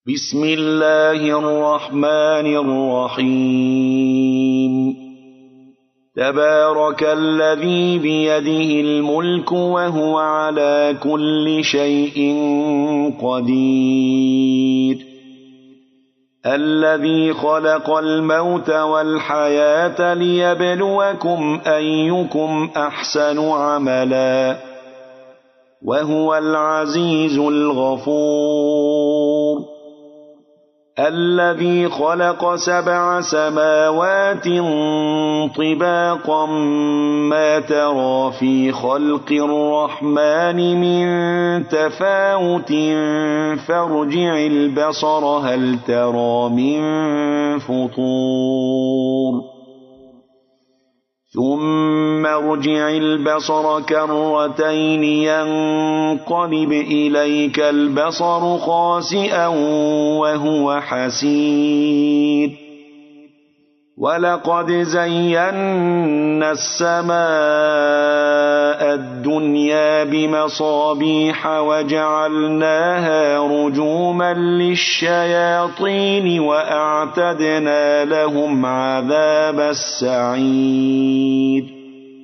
بسم الله الرحمن الرحيم تبارك الذي بيده الملك وهو على كل شيء قدير الذي خلق الموت والحياة ليبلوكم أيكم أحسن عملا وهو العزيز الغفور الذي خلق 7 سماوات طباقا ما ترى في خلق الرحمن من تفاوت فارجع البصر هل ترى من فطور ثم ارجع البصر كرتين ينقلب إليك البصر خاسئا وهو حسير ولقد زينا السماء الدنيا بمصابيح وجعلناها رجوما للشياطين وأعتدنا لهم عذاب السعير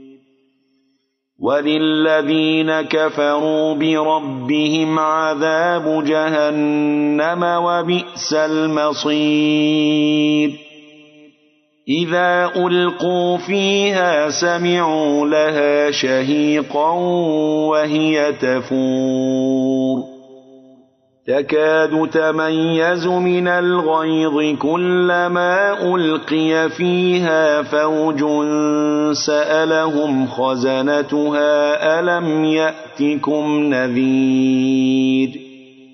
وللذين كفروا بربهم عذاب جهنم وبئس المصير إذا ألقوا فيها سمعوا لها شهيقا وهي تفور تكاد تميز من الغيظ كلما ألقي فيها فوج سألهم خزنتها ألم يأتكم نذير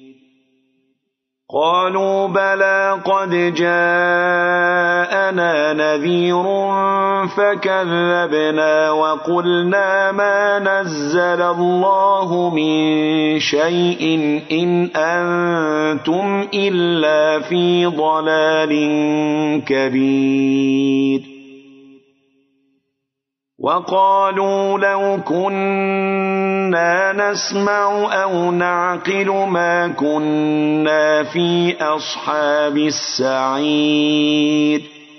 قالوا بلى قد جاءنا نذير فكذبنا وقلنا ما نزل الله من شيء إن أنتم إلا في ضلال كبير وقالوا لو كنا نسمع أو نعقل ما كنا في أصحاب السعير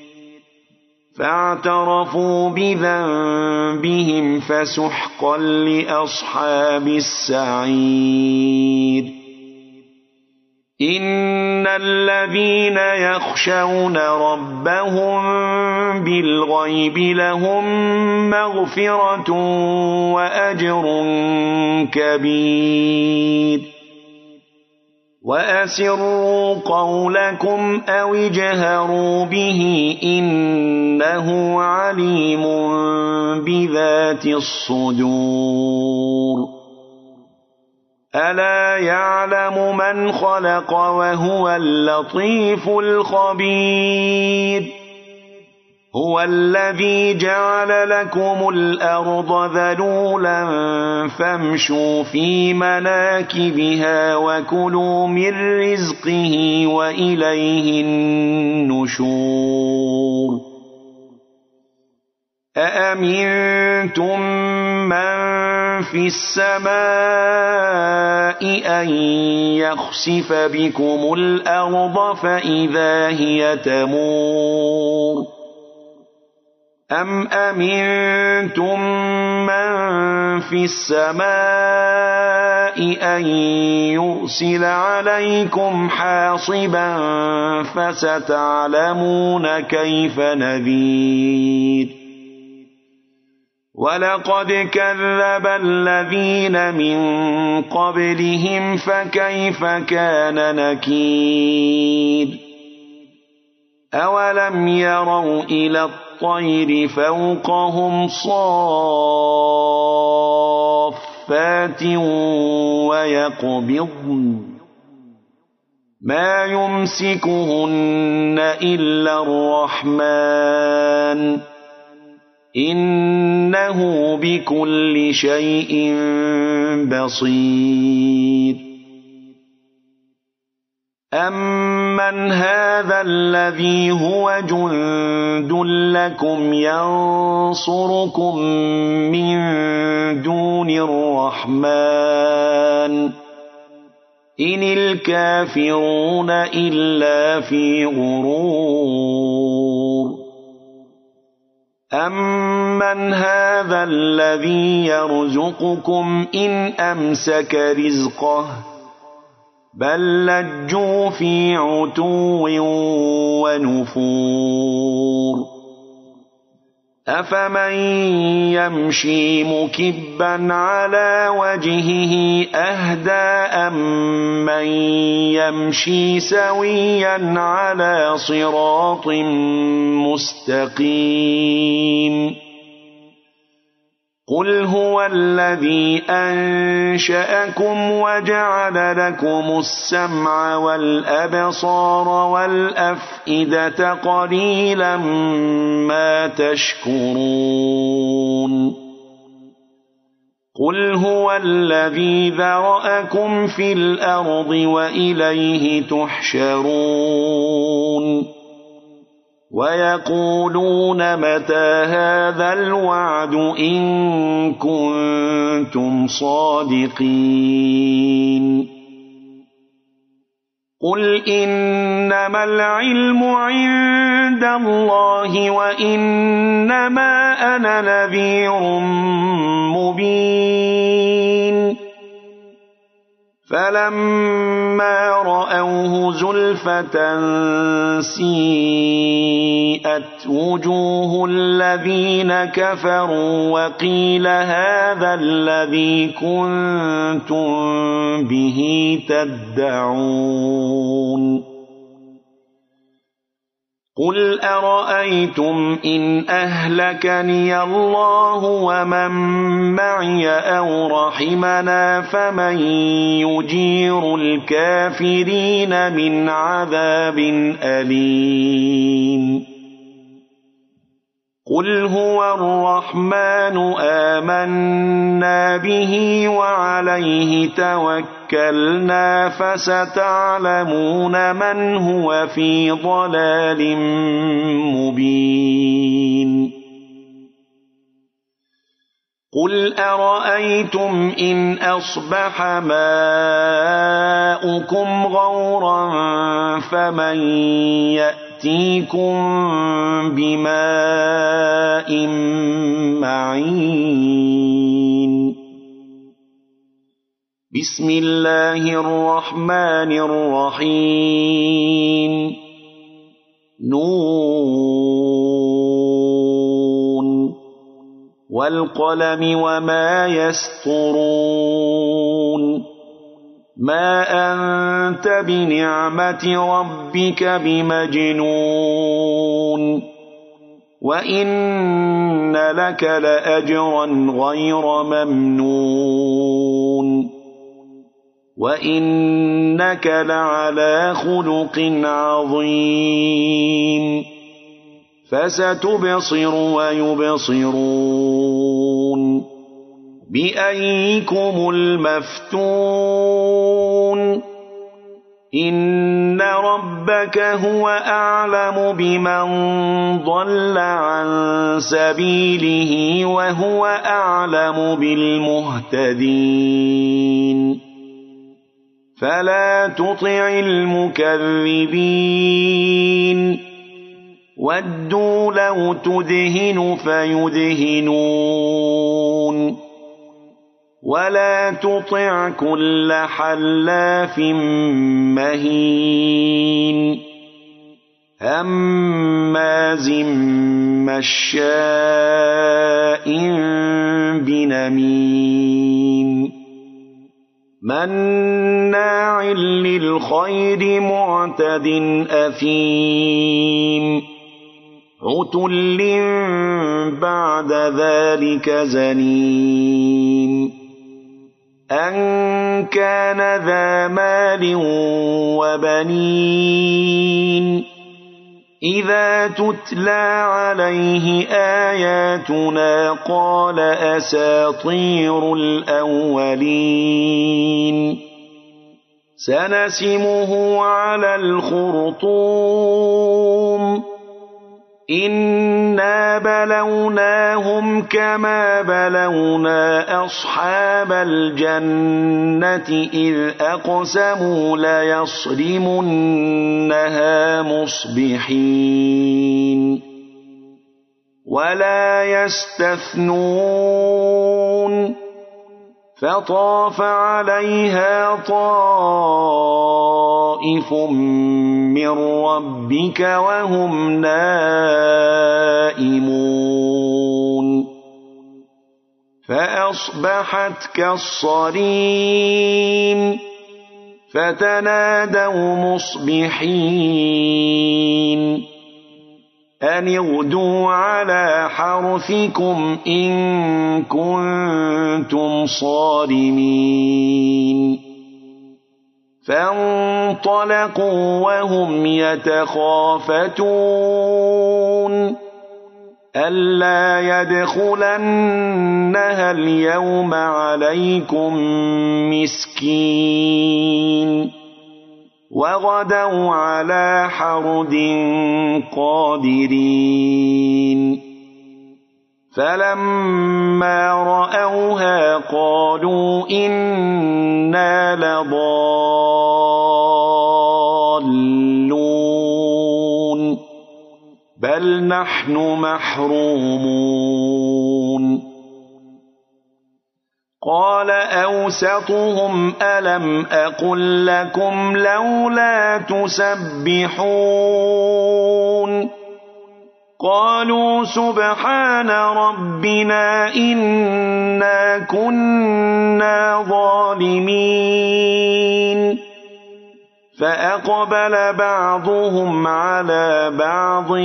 فاعترفوا بذنبهم فسحقا لأصحاب السعير إن الذين يخشون ربهم بالغيب لهم مغفرة وأجر كبير وأسروا قولكم أو اجهروا به إنه عليم بذات الصدور ألا يعلم من خلق وهو اللطيف الخبير هو الذي جعل لكم الأرض ذلولا فامشوا في مناكبها وكلوا من رزقه وإليه النشور أأمنتم من في السماء أن يخسف بكم الأرض فإذا هي تمور أم أمنتم من في السماء أن يرسل عليكم حاصبا فستعلمون كيف نذير ولقد كذب الذين من قبلهم فكيف كان نكير أولم يروا إلى الطير فوقهم صافات ويقبضن ما يمسكهن إلا الرحمن إنه بكل شيء بصير أمن هذا الذي هو جند لكم ينصركم من دون الرحمن إن الكافرون إلا في غرور أمن هذا الذي يرزقكم إن أمسك رزقه بل لجوا في عتو ونفور أفمن يمشي مكبا على وجهه أهدى أمن يمشي سويا على صراط مستقيم قل هو الذي أنشأكم وجعل لكم السمع والأبصار والأفئدة قليلا ما تشكرون قل هو الذي ذرأكم في الأرض وإليه تحشرون ويقولون متى هذا الوعد إن كنتم صادقين قل إنما العلم عند الله وإنما أنا نذير مبين فلما رأوه زلفة سيئت وجوه الذين كفروا وقيل هذا الذي كنتم به تدعون قل أرأيتم إن أهلكني الله ومن معي أو رحمنا فمن يجير الكافرين من عذاب أليم قل هو الرحمن آمنا به وعليه توكلنا فستعلمون من هو في ضلال مبين قل أرأيتم إن أصبح ماؤكم غورا فمن يأتيكم بماء معين بسم الله الرحمن الرحيم نون والقلم وما يسطرون ما أنت بنعمة ربك بمجنون وإن لك لأجرا غير ممنون وإنك لعلى خلق عظيم فستبصر ويبصرون بأيكم المفتون إن ربك هو أعلم بمن ضل عن سبيله وهو أعلم بالمهتدين فلا تطع المكذبين ودوا لو تدهن فيدهنون ولا تطع كل حلاف مهين هماز مشاء بنميم مناع للخير معتد أثيم عتل بعد ذلك زنيم أن كان ذا مال وبنين إذا تتلى عليه آياتنا قال أساطير الأولين سنسمه على الخرطوم إنا بلوناهم كما بلونا أصحاب الجنة إذ أقسموا ليصرمنها مصبحين ولا يستثنون فطاف عليها طائف من ربك وهم نائمون فأصبحت كالصريم فتنادوا مصبحين أن اغدوا على حرثكم إن كنتم صارمين فانطلقوا وهم يتخافتون ألا يدخلنها اليوم عليكم مسكين وغدوا على حرد قادرين فلما رأوها قالوا إنا لضالون بل نحن محرومون قال أوسطهم ألم أقل لكم لولا تسبحون قالوا سبحان ربنا إنا كنا ظالمين فأقبل بعضهم على بعض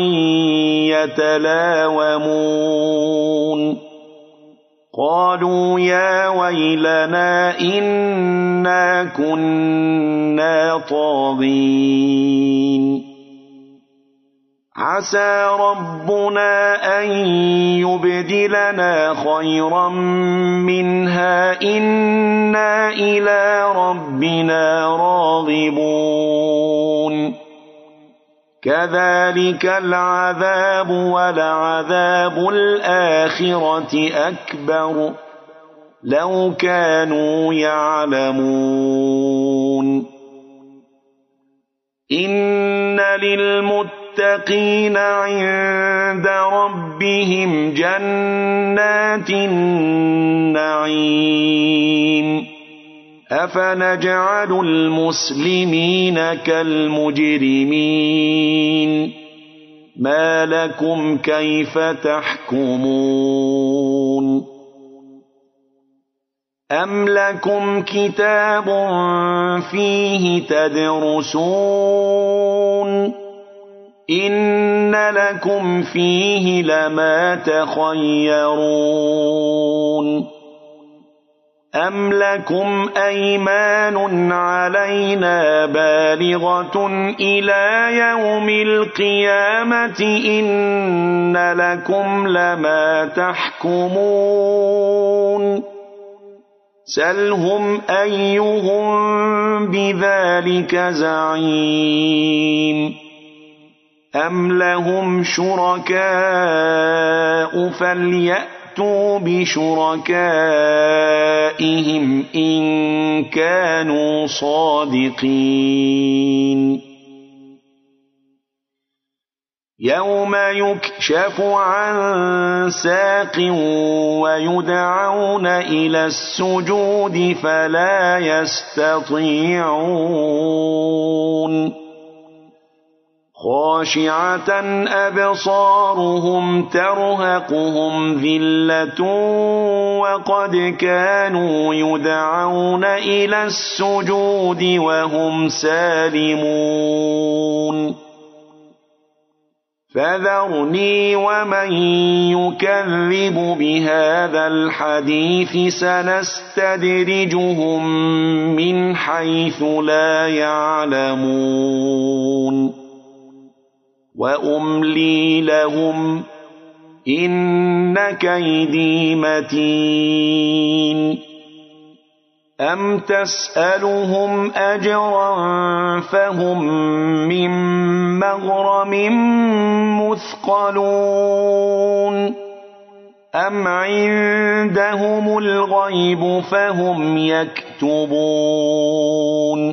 يتلاومون قالوا يا ويلنا إنا كنا طاغين عسى ربنا أن يبدلنا خيرا منها إنا إلى ربنا راغبون كذلك العذاب ولعذاب الآخرة أكبر لو كانوا يعلمون إن للمتقين عند ربهم جنات النعيم أفنجعل المسلمين كالمجرمين ما لكم كيف تحكمون أم لكم كتاب فيه تدرسون إن لكم فيه لما تخيرون أم لكم أيمان علينا بالغة إلى يوم القيامة إن لكم لما تحكمون سلهم أيهم بذلك زعيم أم لهم شركاء فليأتوا بشركائهم إن كانوا صادقين يوم يكشف عن ساق ويدعون إلى السجود فلا يستطيعون خاشعة أبصارهم ترهقهم ذلة وقد كانوا يدعون إلى السجود وهم سالمون فذرني ومن يكذب بهذا الحديث سنستدرجهم من حيث لا يعلمون وأملي لهم إن كيدي متين أَمْ تَسْأَلُهُمْ أَجْرًا فَهُمْ مِنْ مَغْرَمٍ مُثْقَلُونَ أَمْ عِندَهُمُ الْغَيْبُ فَهُمْ يَكْتُبُونَ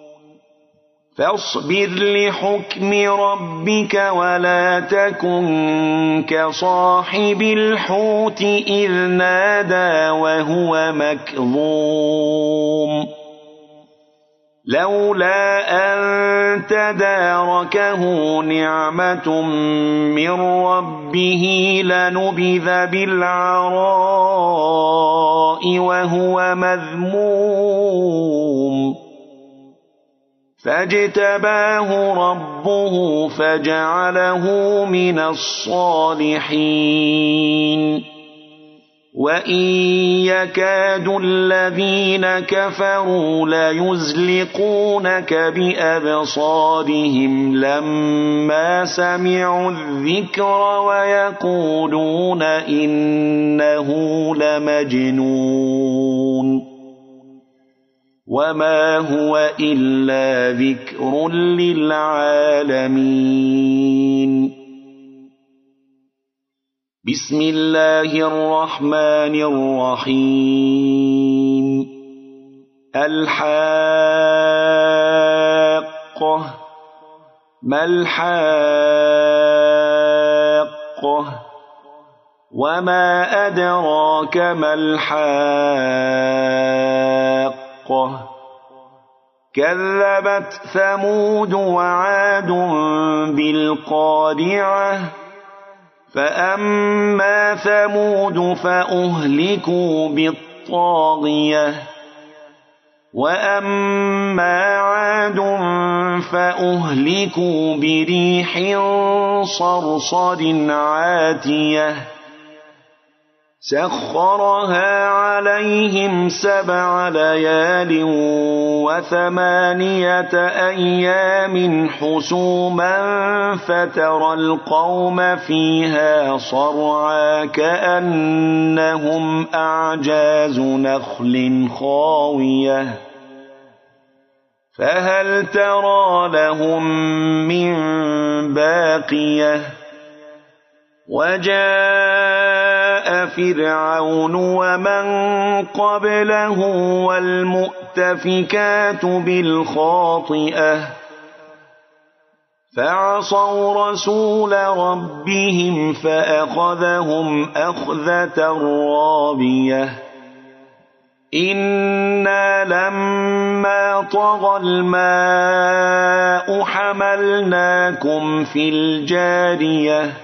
فاصبر لحكم ربك ولا تكن كصاحب الحوت إذ نادى وهو مكظوم لولا أن تداركه نعمة من ربه لنبذ بالعراء وهو مذموم فاجتباه ربه فجعله من الصالحين وإن يكاد الذين كفروا ليزلقونك بأبصارهم لما سمعوا الذكر ويقولون إنه لمجنون وما هو إلا ذكر للعالمين بسم الله الرحمن الرحيم الحاقة ما الحاقة وما أدراك ما الحاقة كذبت ثمود وعاد بالقارعة فأما ثمود فأهلكوا بالطاغية وأما عاد فأهلكوا بريح صرصر عاتية سخرها عليهم 7 ليال و8 أيام حسوما فترى القوم فيها صرعا كأنهم أعجاز نخل خاوية فهل ترى لهم من باقية وجاء فرعون ومن قبله والمؤتفكات بالخاطئة فعصوا رسول ربهم فأخذهم أخذة رابية إنا لما طغى الماء حملناكم في الجارية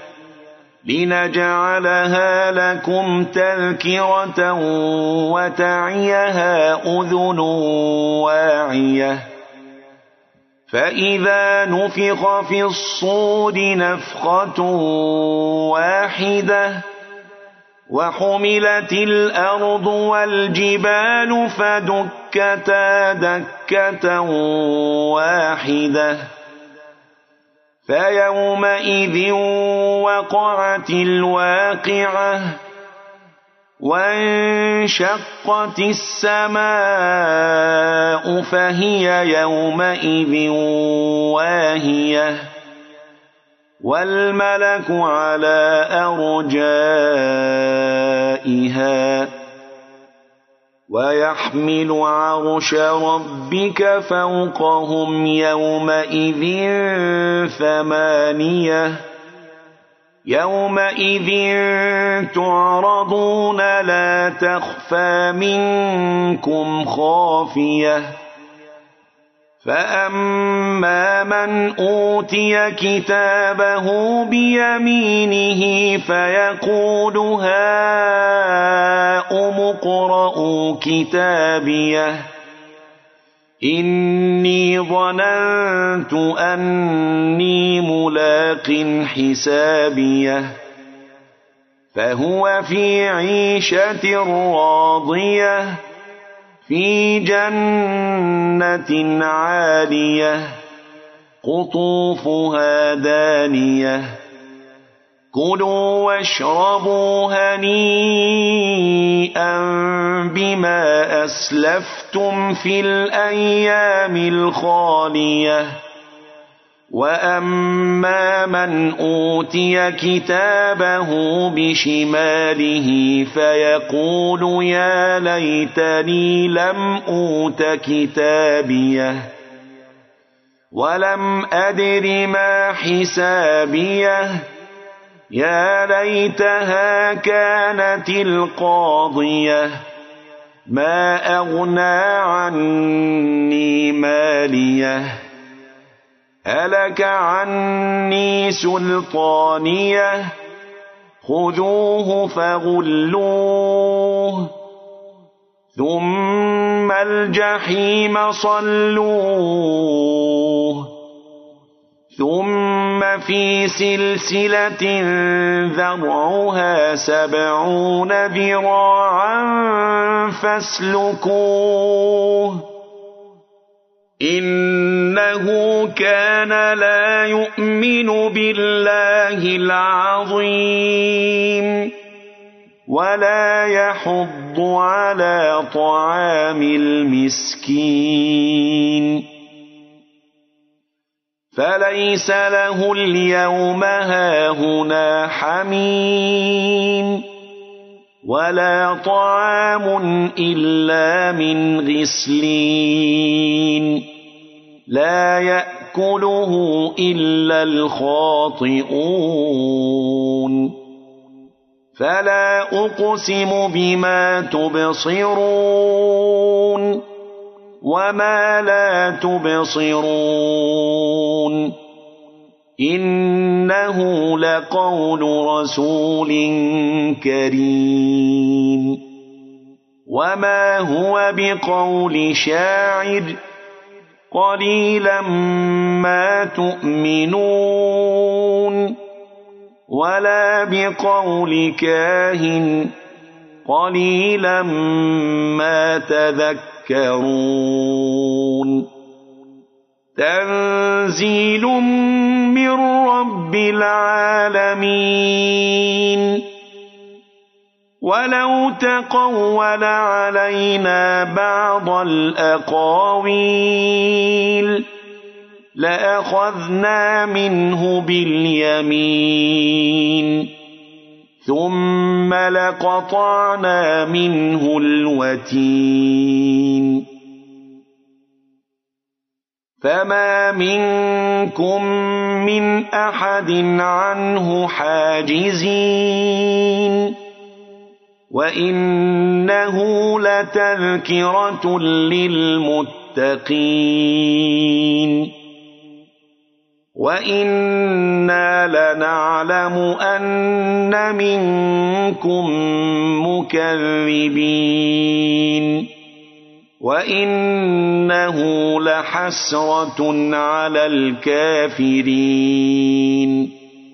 لنجعلها لكم تذكرة وتعيها أذن واعية فإذا نفخ في الصور نفخة واحدة وحملت الأرض والجبال فدكتا دكة واحدة فيومئذ وقعت الواقعة وانشقت السماء فهي يومئذ واهية والملك على أرجائها ويحمل عرش ربك فوقهم يومئذ 8 يومئذ تعرضون لا تخفى منكم خافية فأما من أوتي كتابه بيمينه فيقول هاؤم اقرءوا كتابيه إني ظننت أني ملاق حسابيه فهو في عيشة راضية في جنة عالية قطوفها دانية كلوا واشربوا هنيئا بما أسلفتم في الأيام الخالية وأما من أوتي كتابه بشماله فيقول يا ليتني لم أوت كتابيه ولم أدر ما حسابيه يا ليتها كانت القاضية ما أغنى عني ماليه هلك عني سلطانيه خذوه فغلوه ثم الجحيم صلوه ثم في سلسلة ذرعها 70 ذراعا فاسلكوه إنه كان لا يؤمن بالله العظيم ولا يحض على طعام المسكين فليس له اليوم هاهنا حميم ولا طعام إلا من غسلين لا يأكله إلا الخاطئون فلا أقسم بما تبصرون وما لا تبصرون إنه لقول رسول كريم وما هو بقول شاعر قليلا ما تؤمنون ولا بقول كاهن قليلا ما تذكرون تنزيل من رب العالمين ولو تقول علينا بعض الأقاويل لأخذنا منه باليمين ثم لقطعنا منه الوتين فما منكم من أحد عنه حاجزين وإنه لتذكرة للمتقين وإنا لنعلم أن منكم مكذبين وإنه لحسرة على الكافرين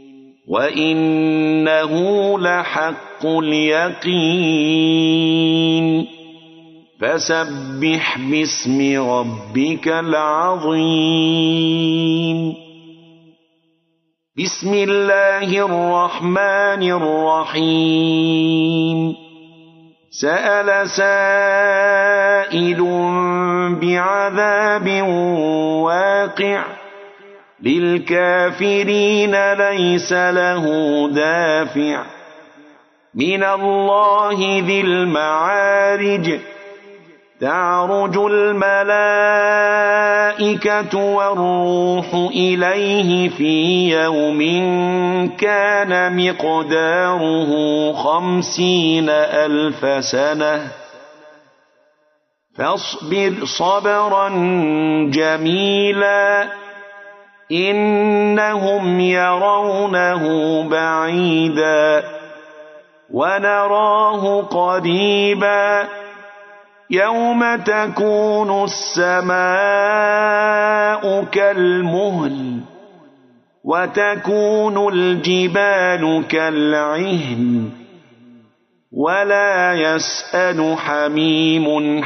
وإنه لحق اليقين فسبح باسم ربك العظيم بسم الله الرحمن الرحيم سأل سائل بعذاب واقع للكافرين ليس له دافع من الله ذي المعارج تعرج الملائكة والروح إليه في يوم كان مقداره 50,000 سنة فاصبر صبرا جميلا إنهم يرونه بعيدا ونراه قريبا يوم تكون السماء كالمهل وتكون الجبال كالعهن ولا يسأل حميم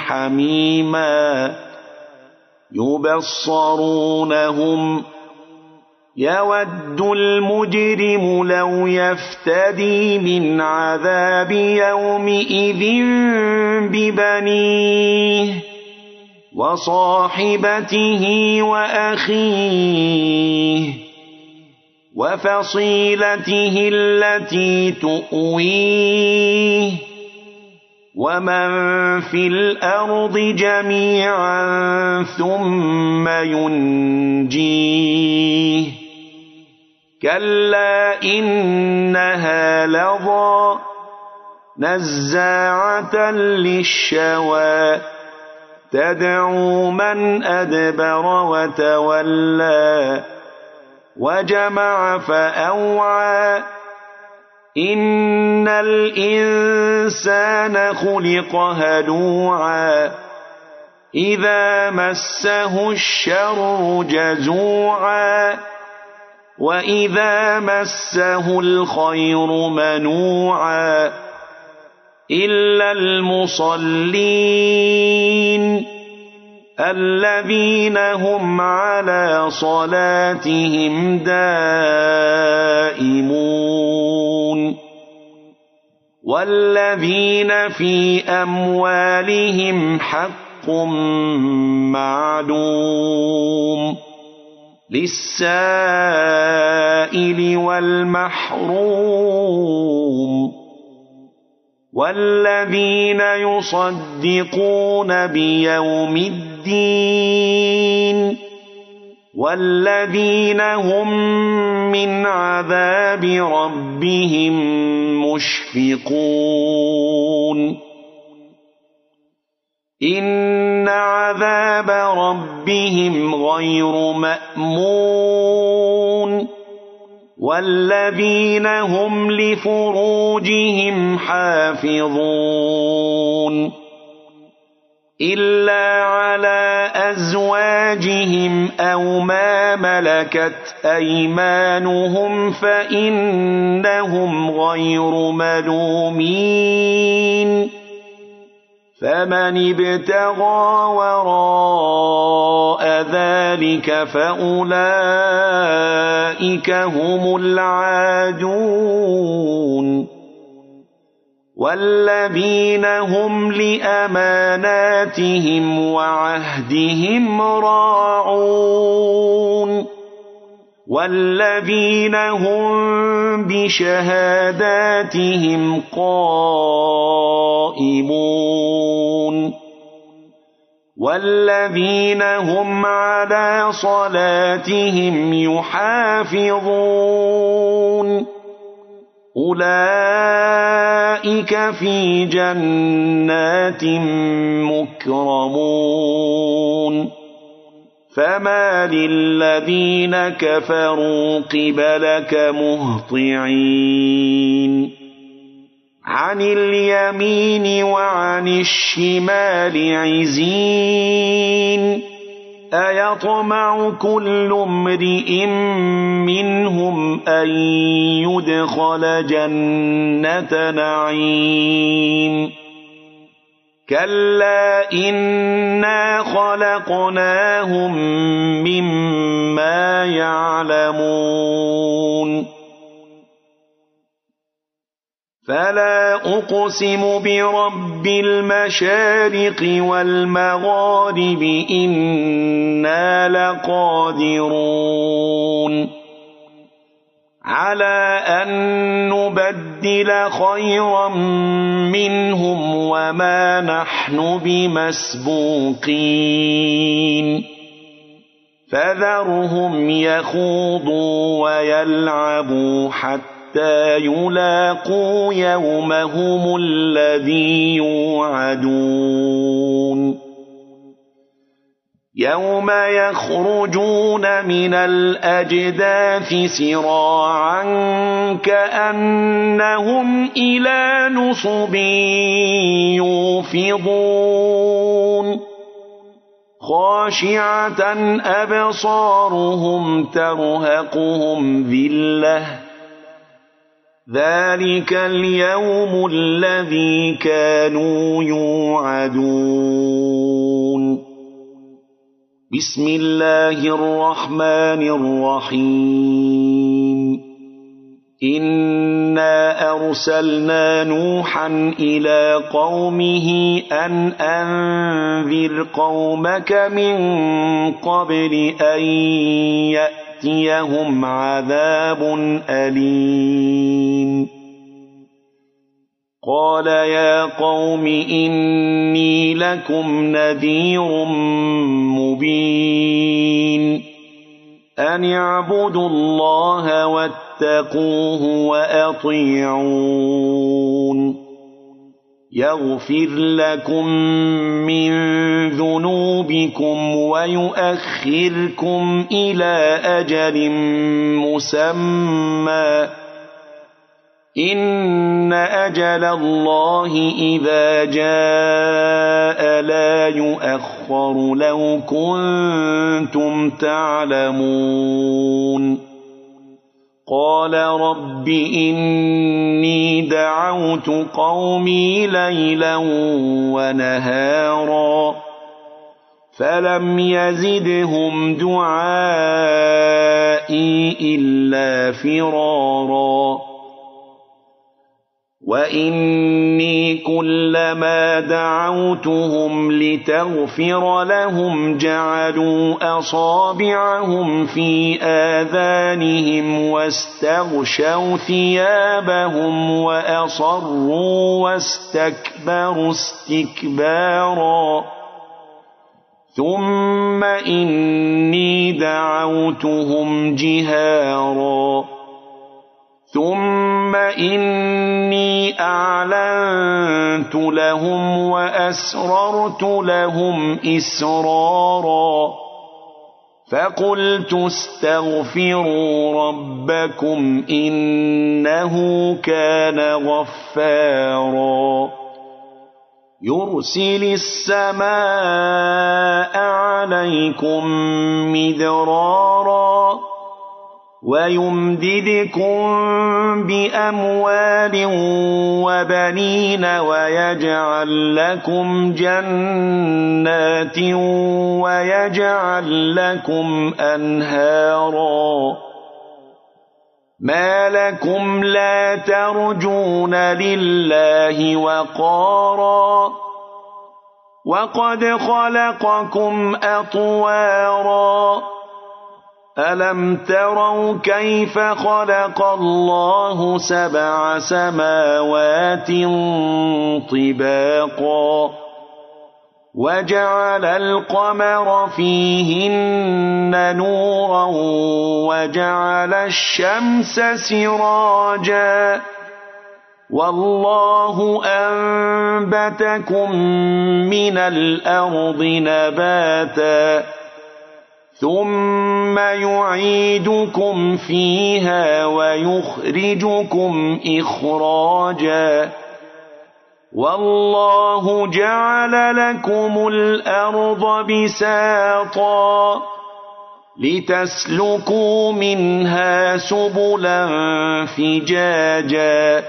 حميما يود المجرم لو يفتدي من عذاب يومئذ ببنيه وصاحبته وأخيه وفصيلته التي تؤويه ومن في الأرض جميعا ثم ينجيه كلا إنها لظى نزاعة للشوى تدعو من أدبر وتولى وجمع فأوعى إن الإنسان خلق هلوعا إذا مسه الشر جزوعا وإذا مسه الخير منوعا إلا المصلين الذين هم على صلاتهم دائمون والذين في أموالهم حق معلوم للسائل والمحروم والذين يصدقون بيوم الدين والذين هم من عذاب ربهم مشفقون إن عذاب ربهم غير مأمون والذين هم لفروجهم حافظون إلا على أزواجهم أو ما ملكت أيمانهم فإنهم غير ملومين فمن ابتغى وراء ذلك فأولئك هم العادون والذين هم لأماناتهم وعهدهم راعون والذين هم بشهاداتهم قائمون والذين هم على صلاتهم يحافظون أولئك في جنات مكرمون فما للذين كفروا قبلك مهطعين عن اليمين وعن الشمال عزين أيطمع كل امرئ منهم أن يدخل جنة نعيم كلا إنا خلقناهم مما يعلمون فلا أقسم برب المشارق والمغارب إنا لقادرون على أن نبدل خيرا منهم وما نحن بمسبوقين فذرهم يخوضوا ويلعبوا حتى يلاقوا يومهم الذي يوعدون يوم يخرجون من الأجداث سراعا كأنهم إلى نصب يوفضون خاشعة أبصارهم ترهقهم ذلة ذلك اليوم الذي كانوا يوعدون بسم الله الرحمن الرحيم إنا أرسلنا نوحا إلى قومه أن أنذر قومك من قبل أن يأتيهم عذاب أليم قال يا قوم إني لكم نذير مبين أن اعبدوا الله واتقوه وأطيعون يغفر لكم من ذنوبكم ويؤخركم إلى أجل مسمى إن أجل الله إذا جاء لا يؤخر لو كنتم تعلمون قال رب إني دعوت قومي ليلا ونهارا فلم يزدهم دعائي إلا فرارا وإني كلما دعوتهم لتغفر لهم جعلوا أصابعهم في آذانهم واستغشوا ثيابهم وأصروا واستكبروا استكبارا ثم إني دعوتهم جهارا ثم إني أعلنت لهم وأسررت لهم إسرارا فقلت استغفروا ربكم إنه كان غفارا يرسل السماء عليكم مدرارا ويمددكم بأموال وبنين ويجعل لكم جنات ويجعل لكم أنهارا ما لكم لا ترجون لله وقارا وقد خلقكم أطوارا ألم تروا كيف خلق الله 7 سماوات طباقا وجعل القمر فيهن نورا وجعل الشمس سراجا والله أنبتكم من الأرض نباتا ثم يعيدكم فيها ويخرجكم إخراجا والله جعل لكم الأرض بساطا لتسلكوا منها سبلا فجاجا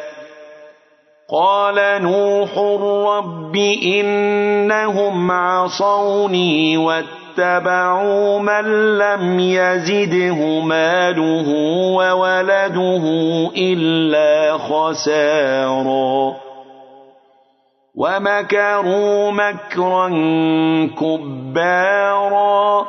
قال نوح رب إنهم عصوني واتبعوا من لم يزده ماله وولده إلا خسارا ومكروا مكرا كبارا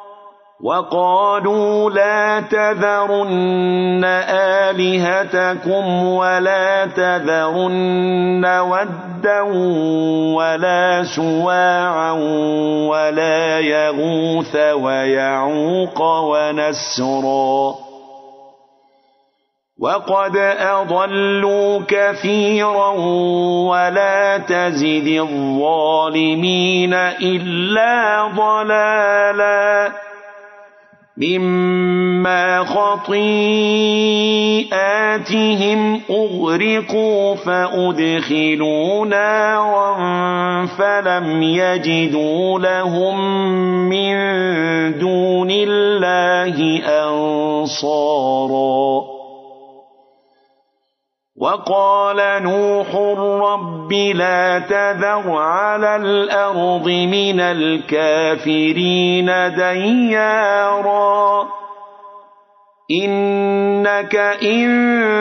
وقالوا لا تذرن آلهتكم ولا تذرن ودا ولا سواعا ولا يغوث ويعوق ونسرا وقد أضلوا كثيرا ولا تزد الظالمين إلا ضلالا مما خطيئاتهم أغرقوا فأدخلوا نارا فلم يجدوا لهم من دون الله أنصارا وقال نوح رب لا تذر على الأرض من الكافرين ديارا إنك إن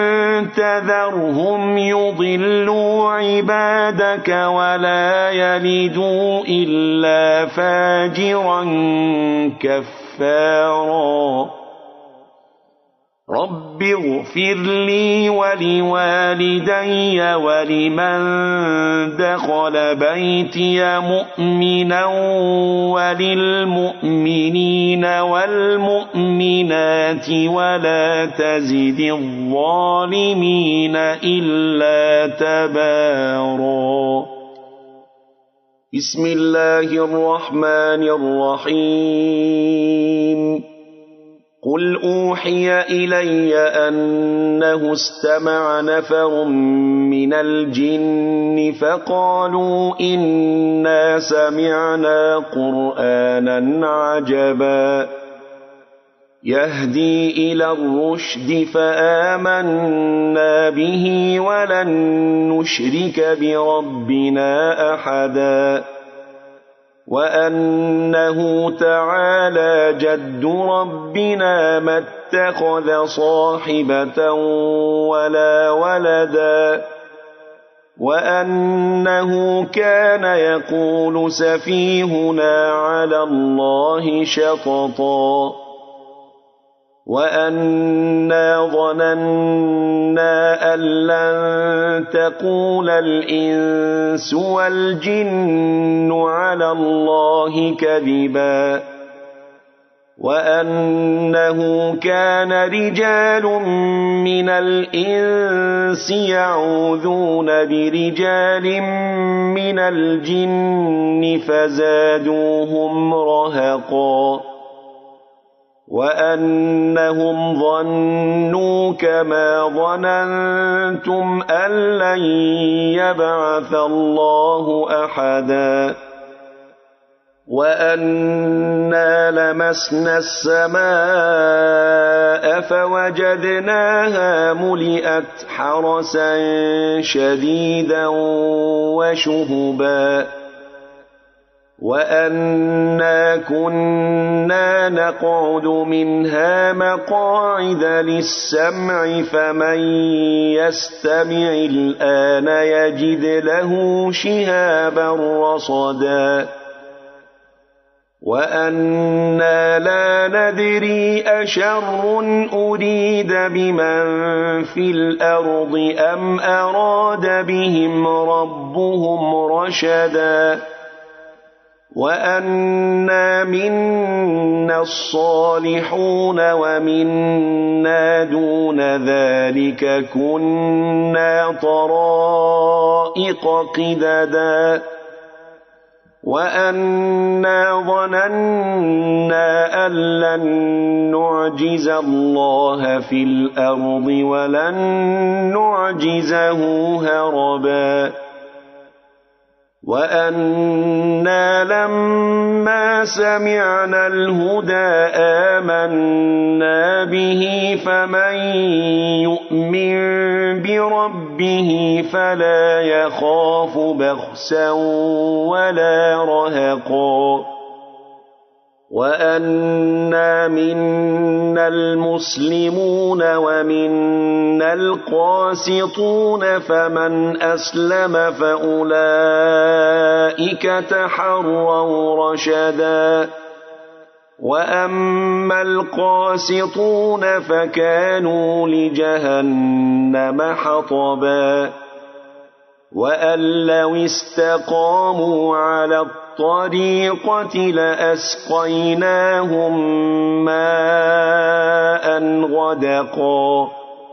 تذرهم يضلوا عبادك ولا يلدوا إلا فاجرا كفارا رب اغفر لي ولوالدي ولمن دخل بيتي مؤمنا وللمؤمنين والمؤمنات ولا تزد الظالمين إلا تبارا بسم الله الرحمن الرحيم قل أوحي إلي أنه استمع نفر من الجن فقالوا إنا سمعنا قرآنا عجبا يهدي إلى الرشد فآمنا به ولن نشرك بربنا أحدا وأنه تعالى جد ربنا ما اتخذ صاحبة ولا ولدا وأنه كان يقول سفيهنا على الله شططا وأنا ظننا أن لن تقول الإنس والجن على الله كذبا وأنه كان رجال من الإنس يعوذون برجال من الجن فزادوهم رهقا وأنهم ظنوا كما ظننتم أن لن يبعث الله أحدا وأنا لمسنا السماء فوجدناها ملئت حرسا شديدا وشهبا وأنا كنا نقعد منها مقاعد للسمع فمن يستمع الآن يجد له شهابا رصدا وأنا لا ندري أشر أريد بمن في الأرض أم أراد بهم ربهم رشدا وأنا منا الصالحون ومنا دون ذلك كنا طرائق قددا وأنا ظننا أن لن نعجز الله في الأرض ولن نعجزه هربا وأنا لما سمعنا الهدى آمنا به فمن يؤمن بربه فلا يخاف بخسا ولا رهقا وأنا منا المسلمون ومنا القاسطون فمن أسلم فأولئك تحروا رشدا وأما القاسطون فكانوا لجهنم حطبا وأن لو استقاموا على الطريقة لأسقيناهم ماء غدقا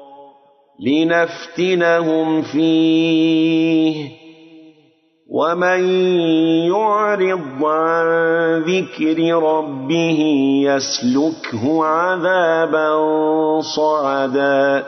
لنفتنهم فيه ومن يعرض عن ذكر ربه يسلكه عذابا صعدا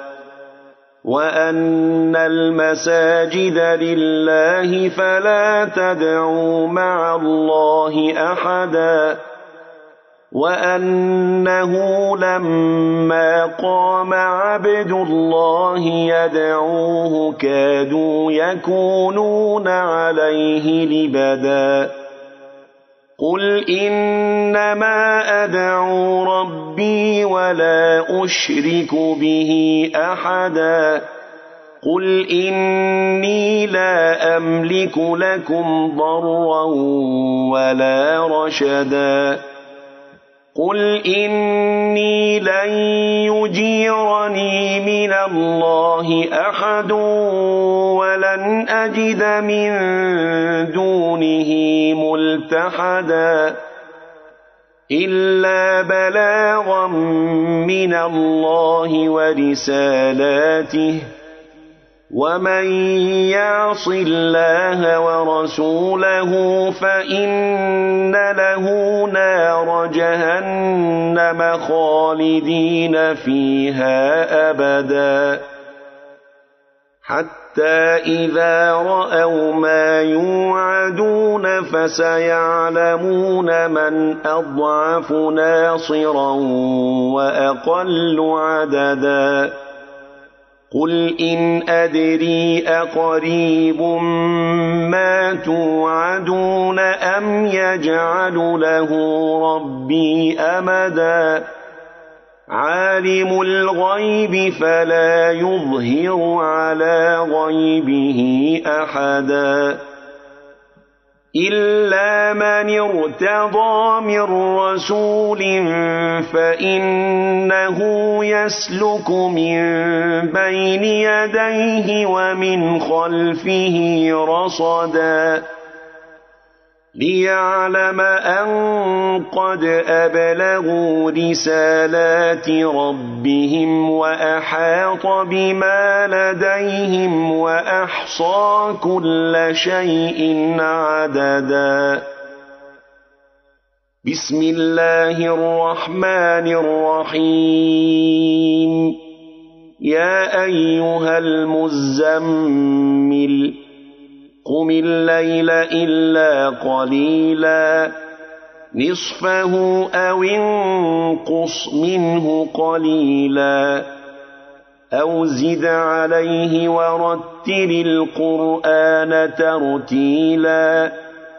وأن المساجد لله فلا تدعوا مع الله أحدا وأنه لما قام عبد الله يدعوه كادوا يكونون عليه لبدا قل إنما أدعو ربي ولا أشرك به أحدا قل إني لا أملك لكم ضرا ولا رشدا قل إني لن يجيرني من الله أحد ولن أجد من دونه ملتحدا إلا بلاغا من الله ورسالاته ومن يعص الله ورسوله فإن له نار جهنم خالدين فيها أبدا حتى إذا رأوا ما يوعدون فسيعلمون من أضعف ناصرا وأقل عددا قل إن أدري أقريب ما توعدون أم يجعل له ربي أمدا عالم الغيب فلا يظهر على غيبه أحدا إلا من ارتضى من رسول فإنه يسلك من بين يديه ومن خلفه رصدا ليعلم أن قد أبلغوا رسالات ربهم وأحاط بما لديهم وأحصى كل شيء عددا بسم الله الرحمن الرحيم يا أيها المزمل قم الليل إلا قليلا نصفه أو انقص منه قليلا أو زد عليه ورتل القرآن ترتيلا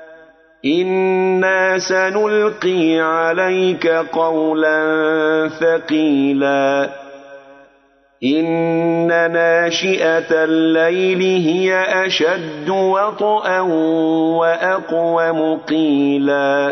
إنا سنلقي عليك قولا ثقيلا إن ناشئة الليل هي أشد وطئا وأقوم قيلا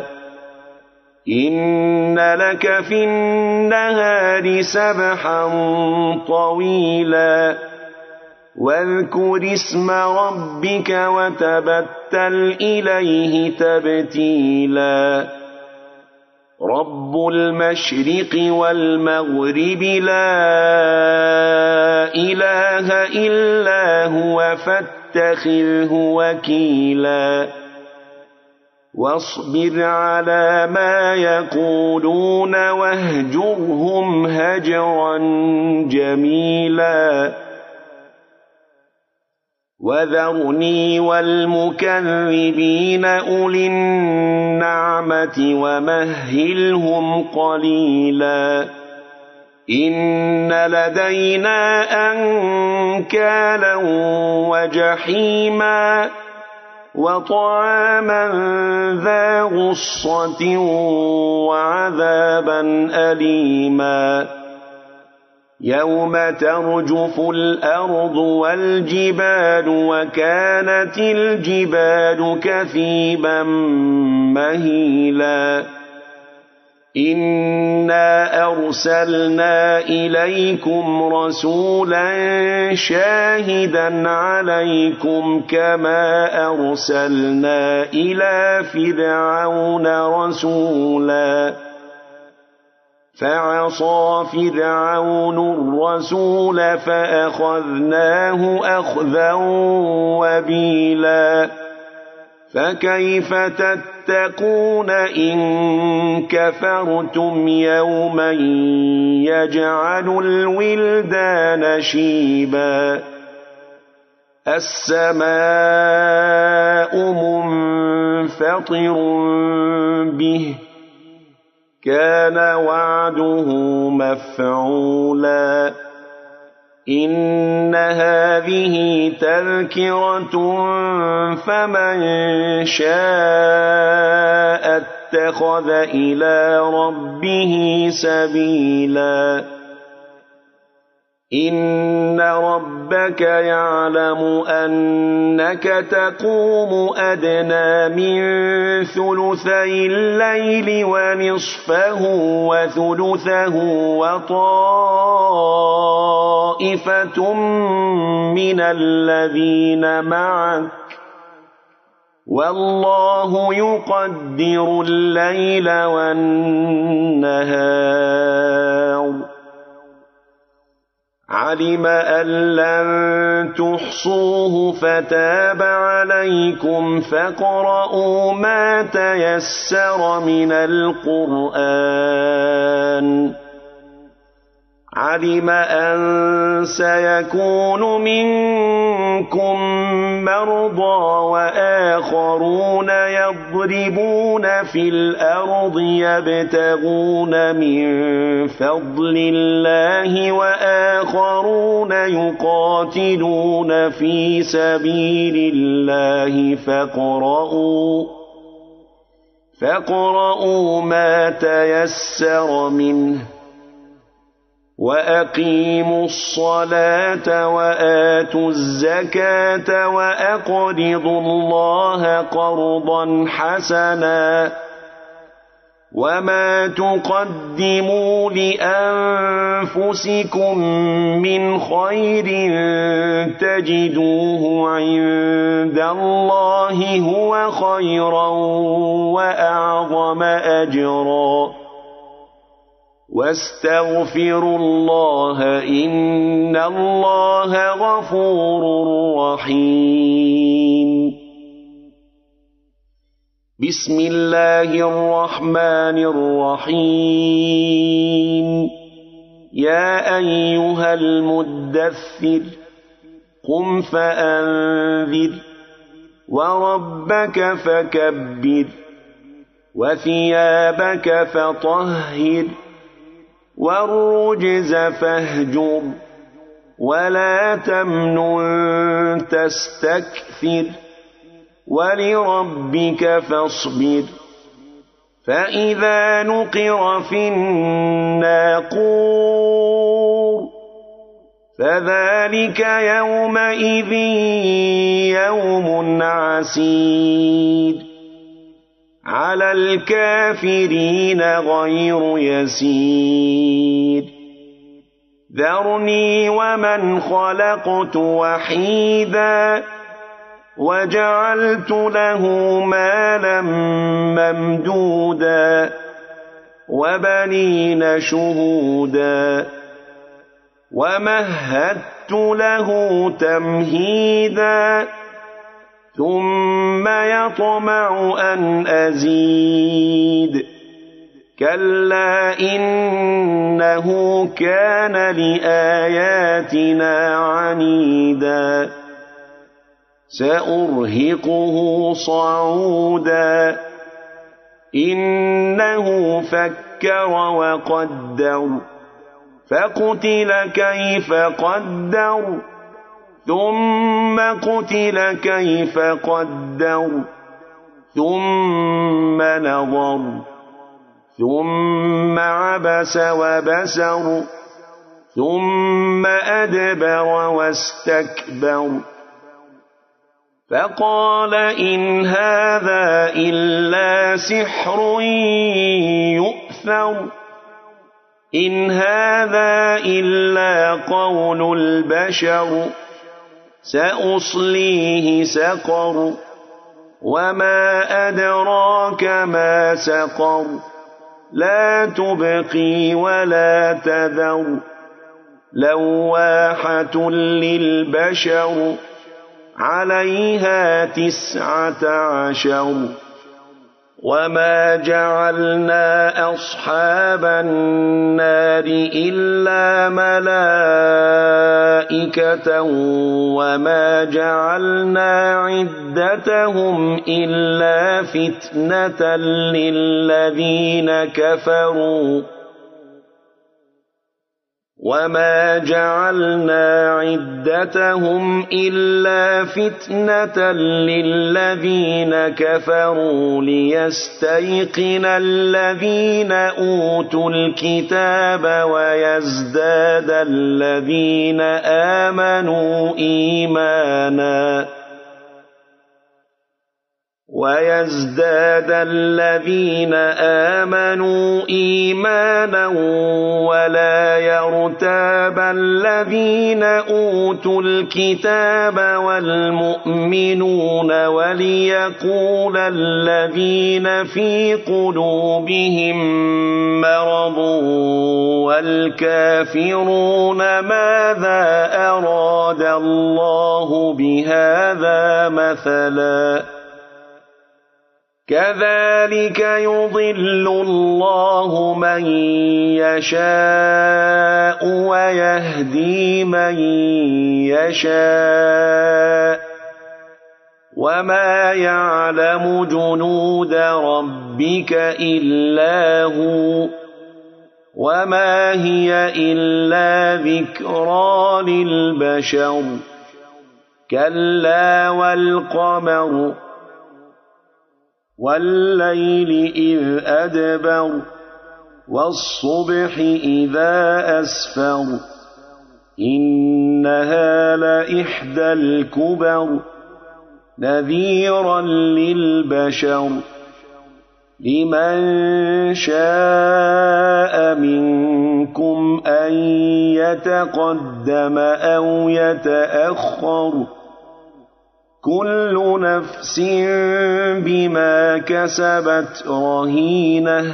إن لك في النهار سبحا طويلا واذكر اسم ربك وتبتل إليه تبتيلا رب المشرق والمغرب لا إله إلا هو فاتخذه وكيلا واصبر على ما يقولون واهجرهم هجرا جميلا وذرني والمكذبين أولي النعمة ومهلهم قليلا إن لدينا أنكالا وجحيما وطعاما ذا غصة وعذابا أليما يوم ترجف الأرض والجبال وكانت الجبال كثيبا مهيلا إنا أرسلنا إليكم رسولا شاهدا عليكم كما أرسلنا إلى فرعون رسولا فعصى فرعون الرسول فأخذناه أخذا وبيلا فكيف تتقون إن كفرتم يوما يجعل الولدان شيبا السماء منفطر به كان وعده مفعولا إن هذه تذكرة فمن شاء اتخذ إلى ربه سبيلا إن ربك يعلم أنك تقوم أدنى من ثلثي الليل ونصفه وثلثه وطائفة من الذين معك والله يقدر الليل والنهار علم أن لن تحصوه فتاب عليكم فاقرؤوا ما تيسر من القرآن علم أن سيكون منكم مرضى وآخرون يضربون في الأرض يبتغون من فضل الله وآخرون يقاتلون في سبيل الله فاقرؤوا ما تيسر منه وأقيموا الصلاة وآتوا الزكاة وأقرضوا الله قرضا حسنا وما تقدموا لأنفسكم من خير تجدوه عند الله هو خيرا وأعظم أجرا واستغفروا الله إن الله غفور رحيم بسم الله الرحمن الرحيم يا أيها المدثر قم فأنذر وربك فكبر وثيابك فطهر والرجز فاهجر ولا تمنن تستكثر ولربك فاصبر فإذا نقر في الناقور فذلك يومئذ يوم عسير على الكافرين غير يسير ذرني ومن خلقت وحيدا وجعلت له مالا ممدودا وبنين شهودا ومهدت له تمهيدا ثم يطمع أن أزيد كلا إنه كان لآياتنا عنيدا سأرهقه صعودا إنه فكر وقدر فقتل كيف قدر ثم قتل كيف قدر ثم نظر ثم عبس وبسر ثم أدبر واستكبر فقال إن هذا إلا سحر يؤثر إن هذا إلا قول البشر سأصليه سقر وما أدراك ما سقر لا تبقي ولا تذر لواحة للبشر عليها 19 وما جعلنا أصحاب النار إلا ملائكة وما جعلنا عدتهم إلا فتنة للذين كفروا ليستيقن الذين أوتوا الكتاب ويزداد الذين آمنوا إيمانا ولا يرتاب الذين أوتوا الكتاب والمؤمنون وليقول الذين في قلوبهم مرض والكافرون ماذا أراد الله بهذا مثلا كذلك يضل الله من يشاء ويهدي من يشاء وما يعلم جنود ربك إلا هو وما هي إلا ذكرى للبشر كلا والقمر والليل إذ أدبر والصبح إذا أسفر إنها لإحدى الكبر نذيرا للبشر لمن شاء منكم أن يتقدم أو يتأخر كل نفس بما كسبت رهينة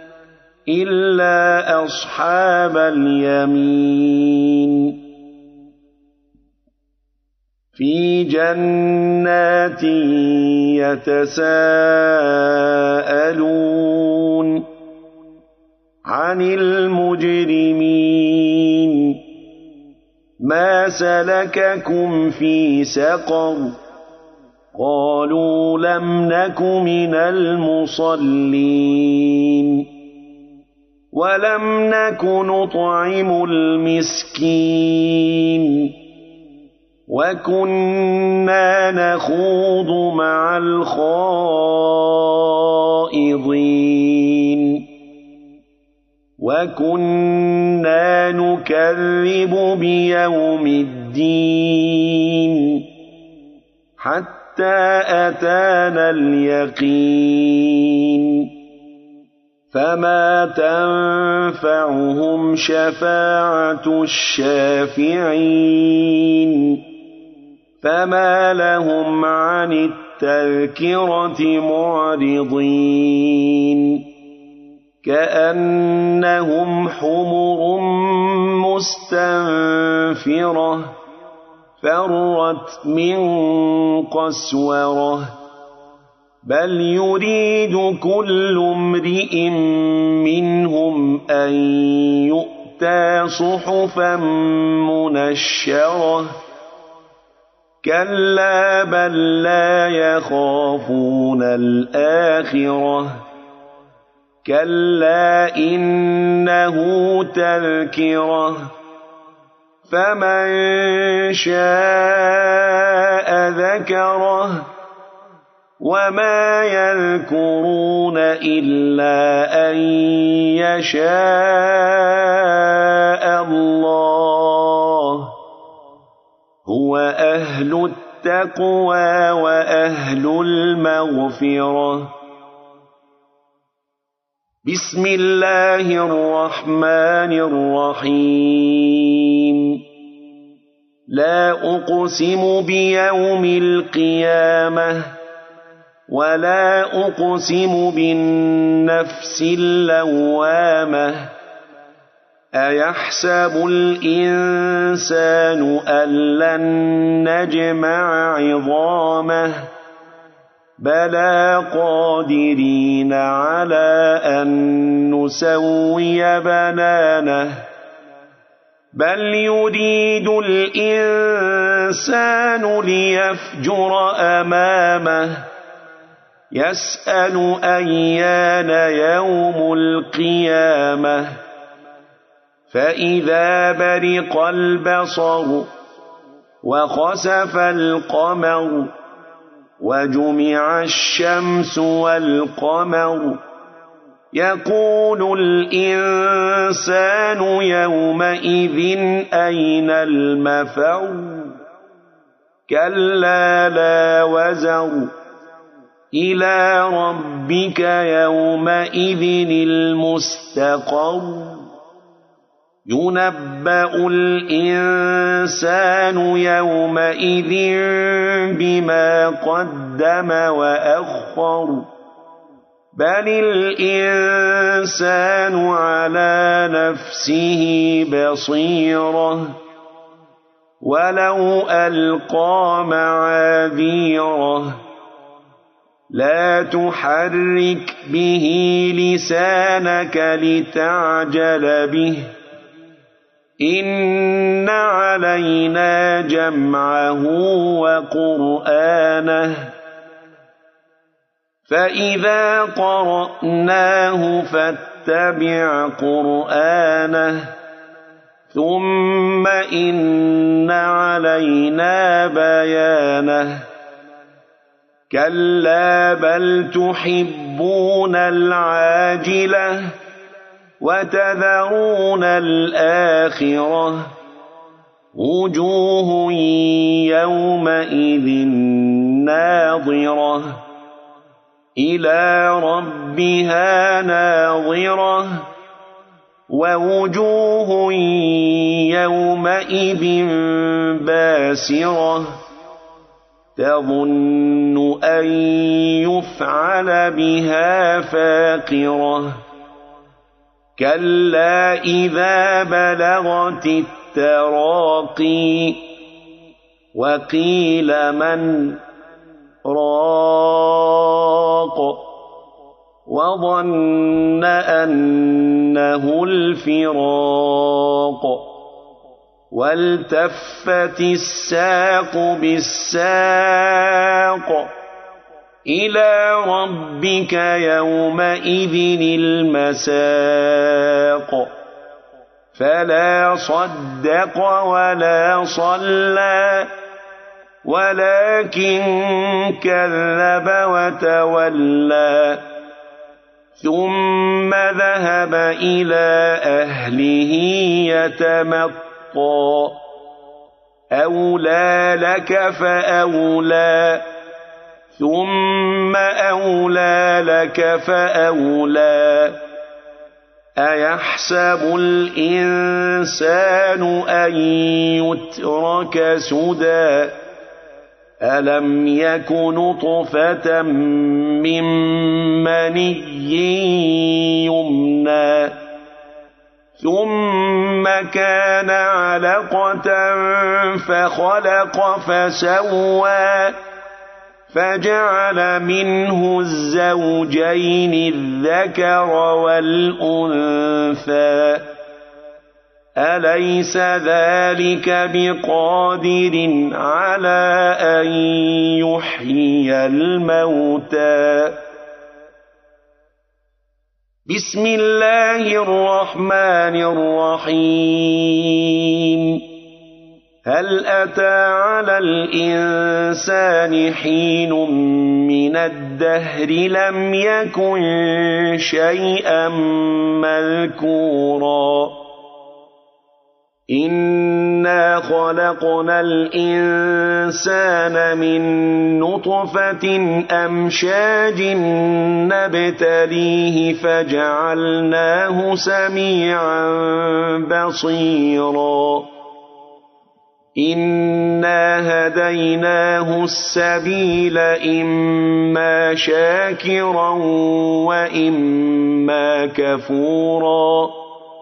إلا أصحاب اليمين في جنات يتساءلون عن المجرمين ما سلككم في سقر قالوا لم نك من المصلين ولم نك نطعم المسكين وكنا نخوض مع الخائضين وكنا نكذب بيوم الدين حتى أتانا اليقين فما تنفعهم شفاعة الشافعين فما لهم عن التذكرة معرضين كأنهم حمر مستنفرة فرت من قسورة بل يريد كل امرئ منهم أن يؤتى صحفا منشرة كلا بل لا يخافون الآخرة كلا إنه تذكرة فمن شاء ذكره وما يذكرون إلا أن يشاء الله هو أهل التقوى وأهل المغفرة بسم الله الرحمن الرحيم لا أقسم بيوم القيامة ولا أقسم بالنفس اللوامة أيحسب الإنسان أن لن نجمع عظامه بلى قادرين على أن نسوي بنانه بل يريد الإنسان ليفجر أمامه يسأل أيان يوم القيامة فإذا برق البصر وخسف القمر وجمع الشمس والقمر يقول الإنسان يومئذ أين المفر كلا لا وزر إلى ربك يومئذ المستقر ينبأ الإنسان يومئذ بما قدم وأخر بل الإنسان على نفسه بصيرة ولو ألقى معاذيره لا تحرك به لسانك لتعجل به إن علينا جمعه وقرآنه فإذا قرأناه فاتبع قرآنه ثم إن علينا بيانه كلا بل تحبون العاجلة وتذرون الآخرة وجوه يومئذ ناظرة إلى ربها ناظرة ووجوه يومئذ باسرة تظن أن يفعل بها فاقرة كلا إذا بلغت التراقي وقيل من راق وظن أنه الفراق والتفت الساق بالساق إلى ربك يومئذ المساق فلا صدق ولا صلى ولكن كذب وتولى ثم ذهب إلى أهله يتمطى أولى لك فأولى ثم أولى لك فأولى أيحسب الإنسان أن يترك سدى ألم يك نطفة من مني يمنى ثم كان علقة فخلق فسوى فجعل منه الزوجين الذكر والأنثى أليس ذلك بقادر على أن يحيي الموتى بسم الله الرحمن الرحيم هل أتى على الإنسان حين من الدهر لم يكن شيئا مذكورا إنا خلقنا الإنسان من نطفة أمشاج نبتليه فجعلناه سميعا بصيرا إنا هديناه السبيل إما شاكرا وإما كفورا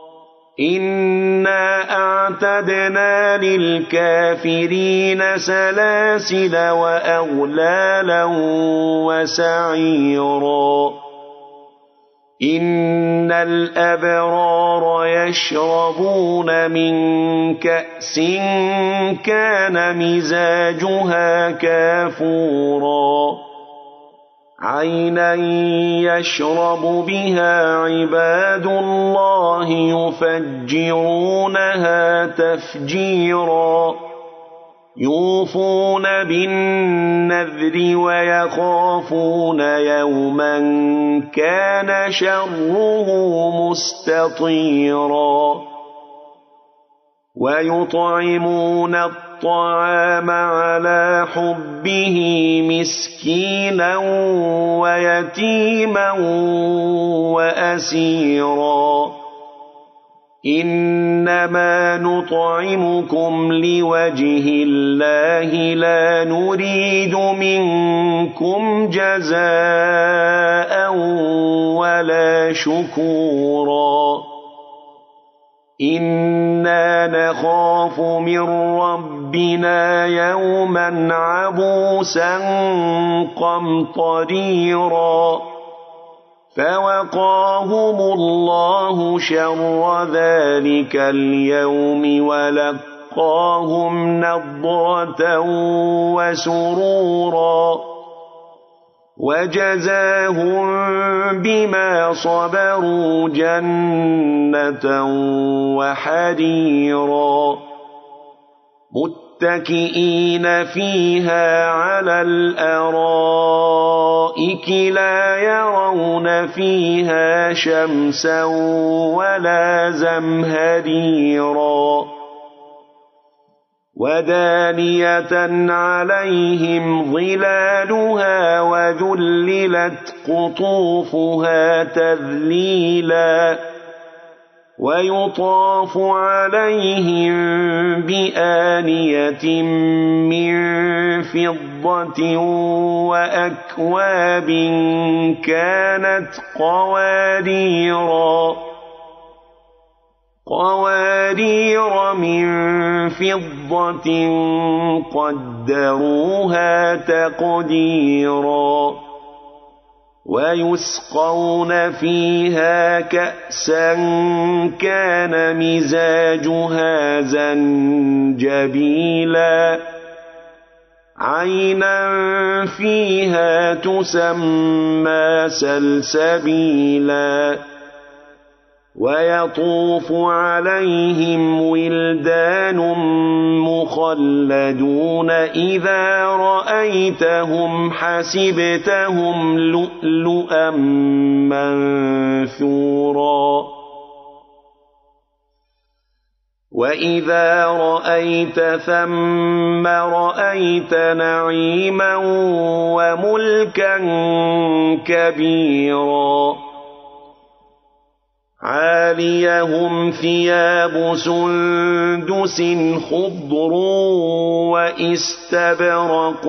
إنا أعتدنا للكافرين سلاسل وأغلالا وسعيرا إن الأبرار يشربون من كأس كان مزاجها كافورا عينا يشرب بها عباد الله يفجرونها تفجيرا يوفون بالنذر ويخافون يوما كان شره مستطيرا ويطعمون الطعام على حبه مسكينا ويتيما وأسيرا إنما نطعمكم لوجه الله لا نريد منكم جزاء ولا شكورا إنا نخاف من ربنا يوما عبوسا قمطريرا فوقاهم الله شر ذلك اليوم ولقاهم نضرة وسرورا وجزاهم بما صبروا جنة وحريرا متكئين فيها على الأرائك لا يرون فيها شمسا ولا زمهريرا ودانية عليهم ظلالها وذللت قطوفها تذليلا ويطاف عليهم بآنية من فضة وأكواب كانت قوارير من فضة قدروها تقديرا ويسقون فيها كأسا كان مزاجها زنجبيلا عينا فيها تسمى سلسبيلا ويطوف عليهم ولدان مخلدون إذا رأيتهم حسبتهم لؤلؤا منثورا وإذا رأيت ثم رأيت نعيما وملكا كبيرا عاليهم ثياب سندس خضر واستبرق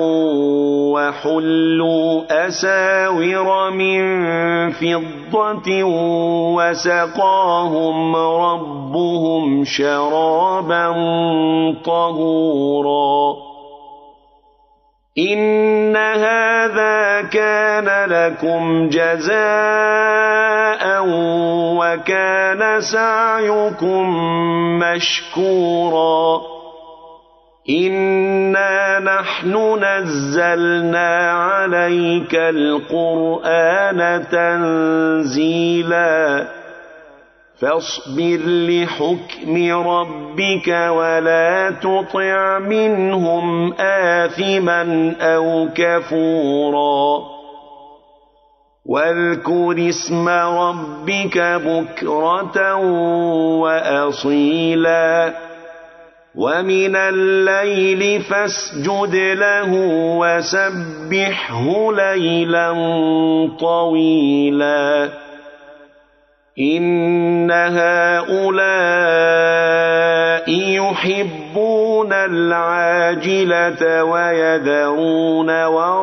وحلوا أساور من فضة وسقاهم ربهم شرابا طهورا إن هذا كان لكم جزاء وكان سعيكم مشكورا إنا نحن نزلنا عليك القرآن تنزيلا فاصبر لحكم ربك ولا تطع منهم آثما أو كفورا واذكر اسم ربك بكرة وأصيلا ومن الليل فاسجد له وسبحه ليلا طويلا إن هؤلاء يحبون العاجلة ويذرون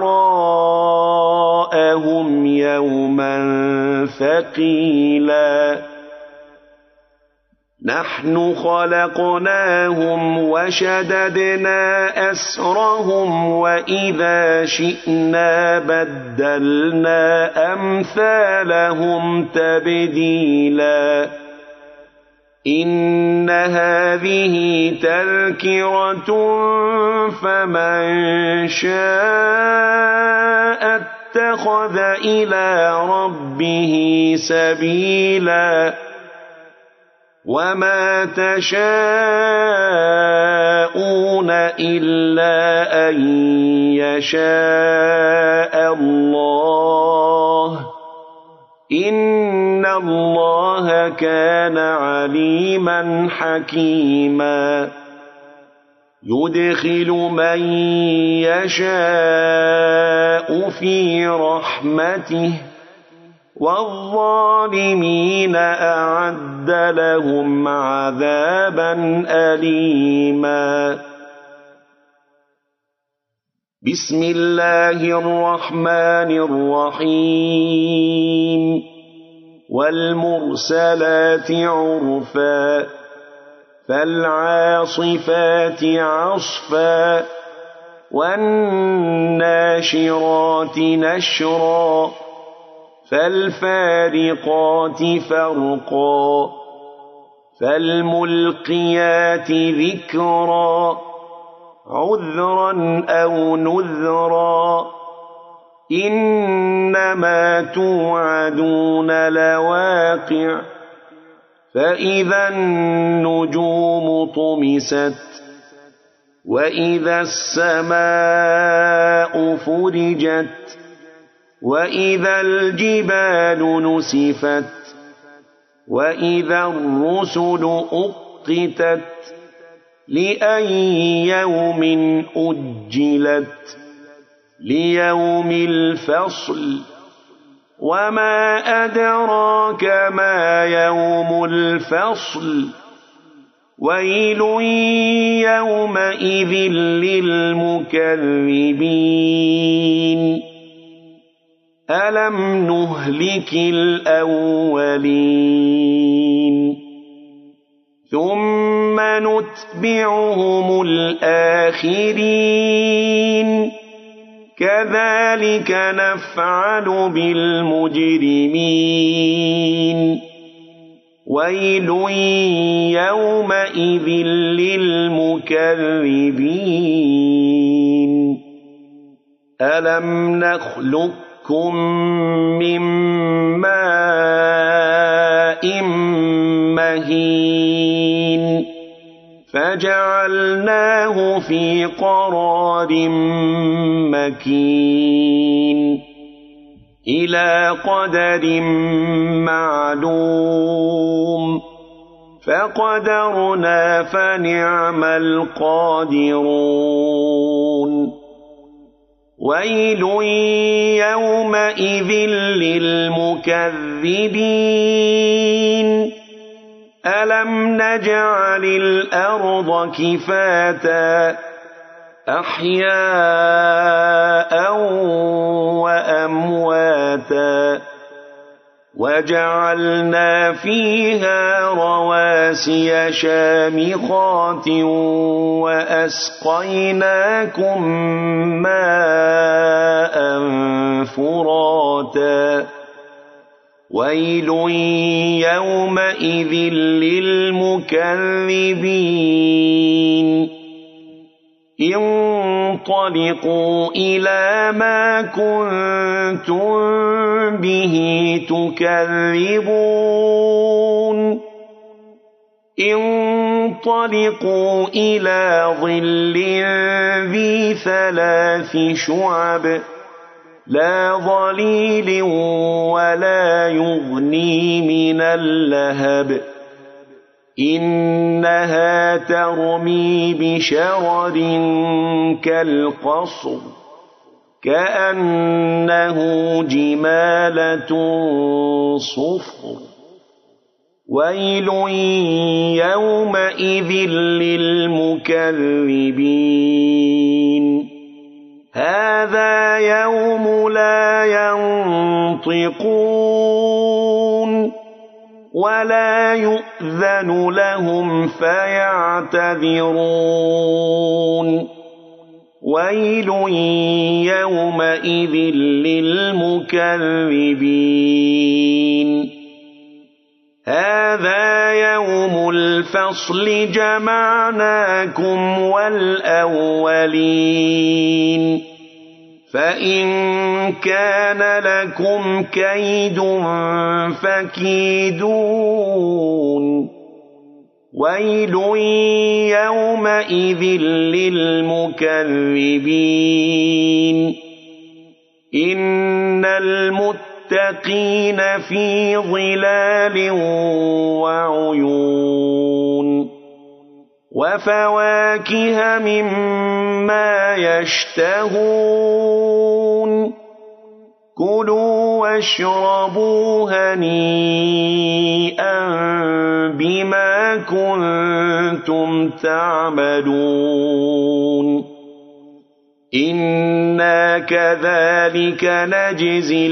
وراءهم يوما ثقيلا نحن خلقناهم وشددنا أسرهم وإذا شئنا بدلنا أمثالهم تبديلا إن هذه تذكرة فمن شاء اتخذ إلى ربه سبيلا وما تشاءون إلا أن يشاء الله إن الله كان عليما حكيما يدخل من يشاء في رحمته والظالمين أعد لهم عذابا أليما بسم الله الرحمن الرحيم والمرسلات عرفا فالعاصفات عصفا والناشرات نشرا فالفارقات فرقا فالملقيات ذكرا عذرا أو نذرا إنما توعدون لواقع فإذا النجوم طمست وإذا السماء فرجت وإذا الجبال نسفت وإذا الرسل أقتت لأي يوم أجلت ليوم الفصل وما أدراك ما يوم الفصل ويل يومئذ للمكذبين ألم نهلك الأولين ثم نتبعهم الآخرين كذلك نفعل بالمجرمين ويل يومئذ للمكذبين ألم نخلقكم من ماء مهين فجعلناه في قرار مكين إلى قدر معلوم فقدرنا فنعم القادرون ويل يومئذ للمكذبين ألم نجعل الأرض كفاتا أحياء وأمواتا وجعلنا فيها رواسي شامخات وأسقيناكم ماء فراتا ويل يومئذ للمكذبين انطلقوا إلى ما كنتم به تكذبون انطلقوا إلى ظل ذي 3 شعب لا ظليل ولا يغني من اللهب إنها ترمي بشرر كالقصر كأنه جمالة صفر ويل يومئذ للمكذبين هذا يوم لا ينطقون ولا يؤذن لهم فيعتذرون ويل يومئذ للمكذبين هذا يوم الفصل جمعناكم والأولين فإن كان لكم كيد فكيدون ويل يومئذ للمكذبين إن المتقين في ظلال وعيون وفواكه مما يشتهون كلوا واشربوا هنيئا بما كنتم تعملون إنا كذلك نجزي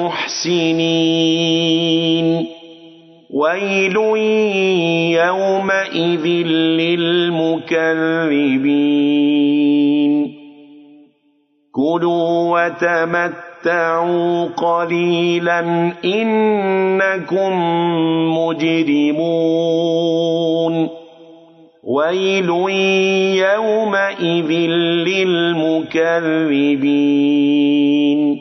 المحسنين ويل يومئذ للمكذبين كلوا وتمتعوا قليلا إنكم مجرمون ويل يومئذ للمكذبين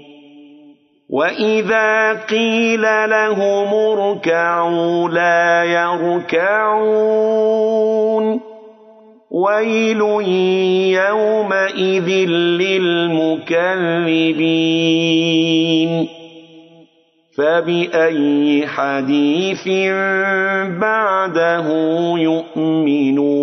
وإذا قيل لهم اركعوا لا يركعون ويل يومئذ للمكذبين فبأي حديث بعده يؤمنون